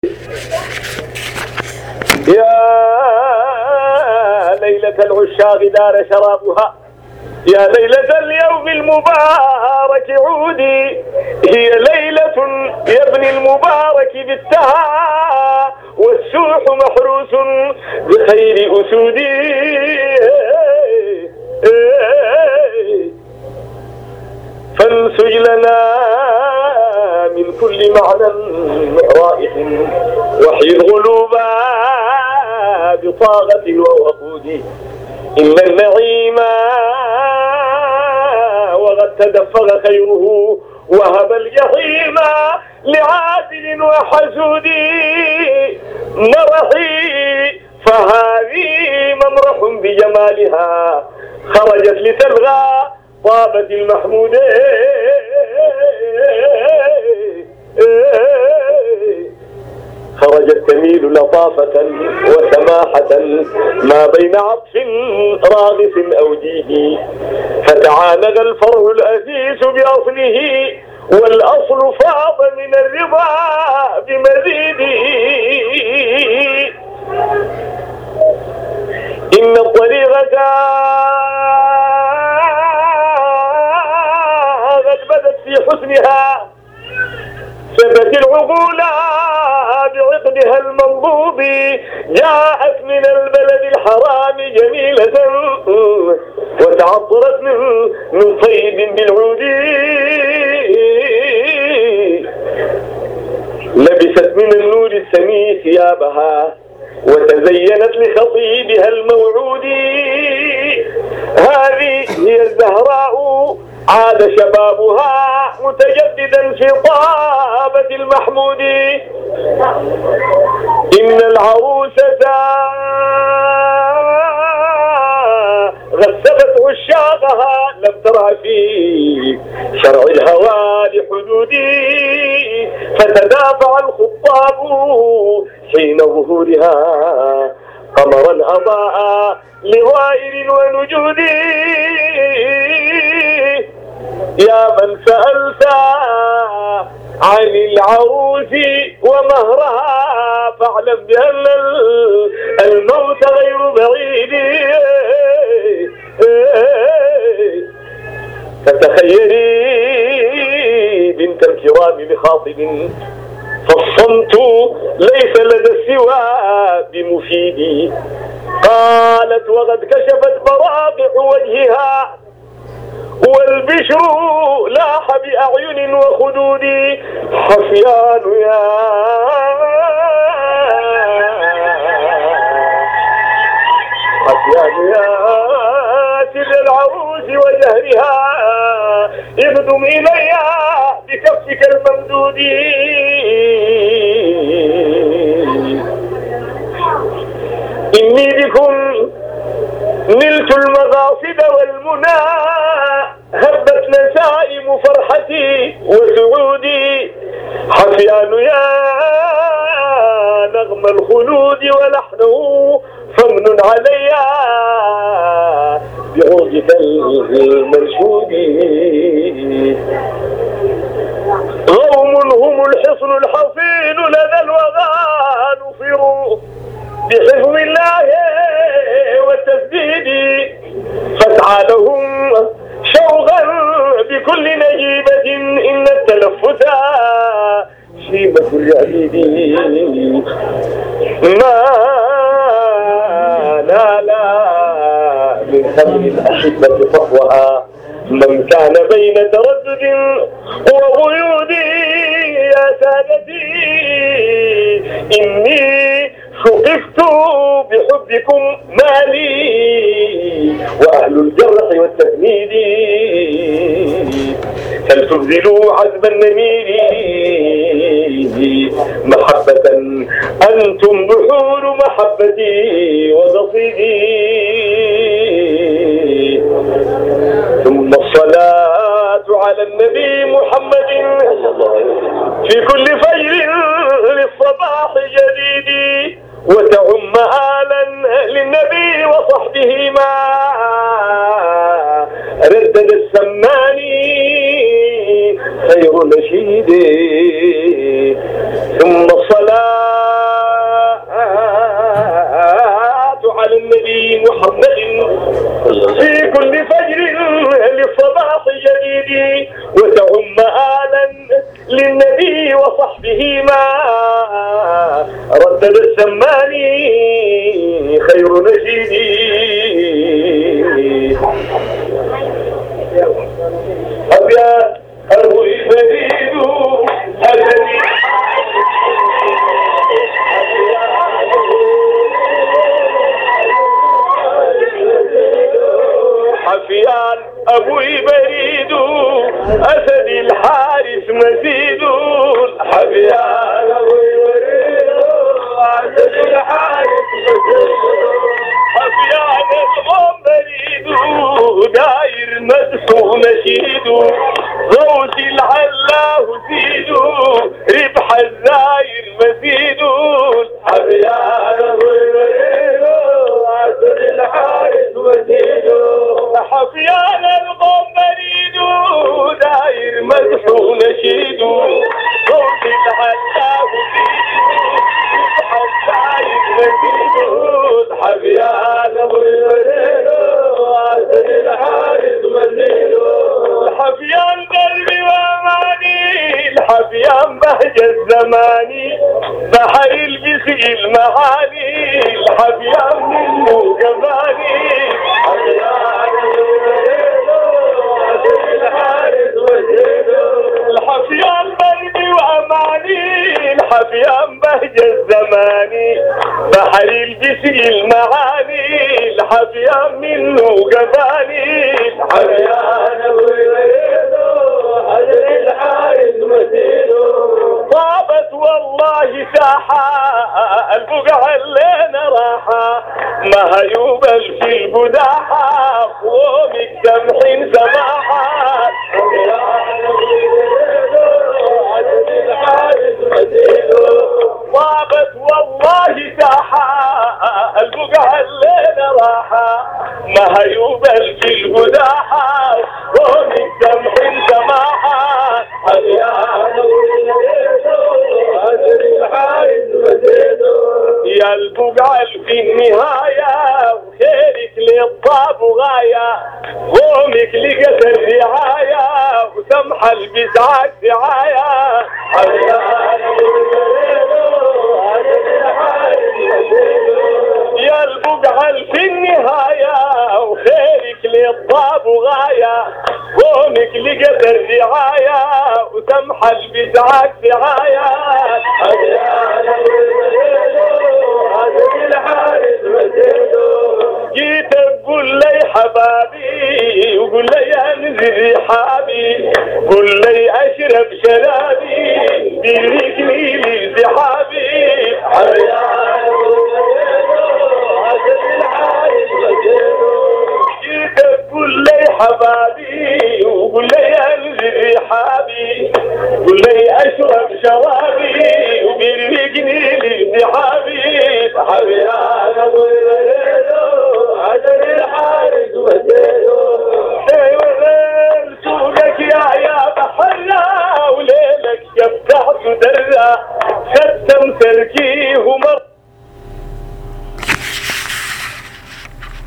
يا ليلة العشاق دار شرابها، يا ليلة اليوم المبارك عودي، هي ليلة يا ابن المبارك بالتها، والسوح محروس بخير أسودي. فانسج لنا من كل معنى رائح، وحي الغلوب بطاغة ووقود، إن النعيم وقد تدفق خيره، وهب الجحيم لعادل وحسود. مرحي فهذه ممرح بجمالها، خرجت لتلغى طابة المحمود. خرجت تميل لطافة وسماحة ما بين عطف راغف أوجيه، فتعانق الفرع الأسيس بأصله، والأصل فاض من الرضا بمزيده. إن الطريقة قد بدت في حسنها، سبت العقول بعقدها المنضوب، جاءت من البلد الحرام جميلة، وتعطرت من طيب بالعود. لبست من النور السمي ثيابها، وتزينت لخطيبها الموعود. هذه هي الزهراء عاد شبابها متجددا في طابة المحمود. إن العروسة غسبت عشاقها، لم ترى في شرع الهوى لحدودي، فتدافع الخطاب حين ظهورها قمرا أضاء لغائر ونجود. يا من سألت عن العروس ومهرها، فاعلم بأن الموت غير بعيد. فتخيري بنت الكرام بخاطب، فالصمت ليس لدى السوى بمفيد. قالت وقد كشفت براقع وجهها، والبشر لاح بأعين وخدود. حفيان يا سيد العروس وزهرها، اخدم إلي بكفك الممدود. إني بكم نلت المقاصد والمنى، هبت نسائم فرحتي وسعودي. حفيان يا نغم الخلود ولحنه، فمن علي بعوجك المنشود. قوم هم الحصن الحصين لدى الوغى، نصروا بحفظ الله والتسديد، فاسعى لهم شوقا بكل نجيبة، إن التلفت شيبة العبيد. ما نال من خمر الأحبة صفوها، من كان بين تردد وغيود. يا سادتي إني شقفت بحبكم مالي، وأهل الجرح والتفنيد، فلتبذلوا عذب النمير محبة، أنتم بحور محبتي وقصيدي. ثم الصلاة على النبي محمد في كل فجر للصباح جديد، وتعم آلا للنبي وصحبه ما ردد السماني خير نشيد. ثم الصلاة ردد السماني خير نشيدي أبيات أروي فريد الذي حفيان أبوي بريد أسد الحارس مزيد حفيان أبوي بريد أسد الحارس مزيد حفيان الغم بريد داير مدحو نشيد غوث العلاه زيد ربح الزاير مزيد حفيان أبوي بريد أسد الحارس مزيد حفيان القوم بريد داير مدحو نشيد صوت العلاه زيد حفيان بريد واسد الحارس مزيد الحفيان دربي واماني الحفيان بهجة الزماني بحر البسي المعاني الحفيان منه جمالي الحفيان بربي واماني الحفيان بهجة الزماني بحر البسي المعاني الحفيان منه جباني الحفيان حجر الحارس مسيره طابت والله ساحة البقعة اللي راحة ما هيوبل في البداحة قومك سمحين سماحة طابت والله ساحة البقعة الليلة راحة ما هيوبل في البداحة قومك سمحين سماحة يا البقعة في النهاية وخيرك للطاب وغاية قومك لقت الرعاية وسمح البسعات دعاية يا البقعة في النهاية وخيرك للطاب وغاية قومك لقت الرعاية وسمح البسعات دعاية جيت اقول لي حبابي وقول لي انزل رحابي قول لي اشرب شرابي بيريكني لي زحابي جيت اقول لي حبابي وقول لي انزل رحابي قول لي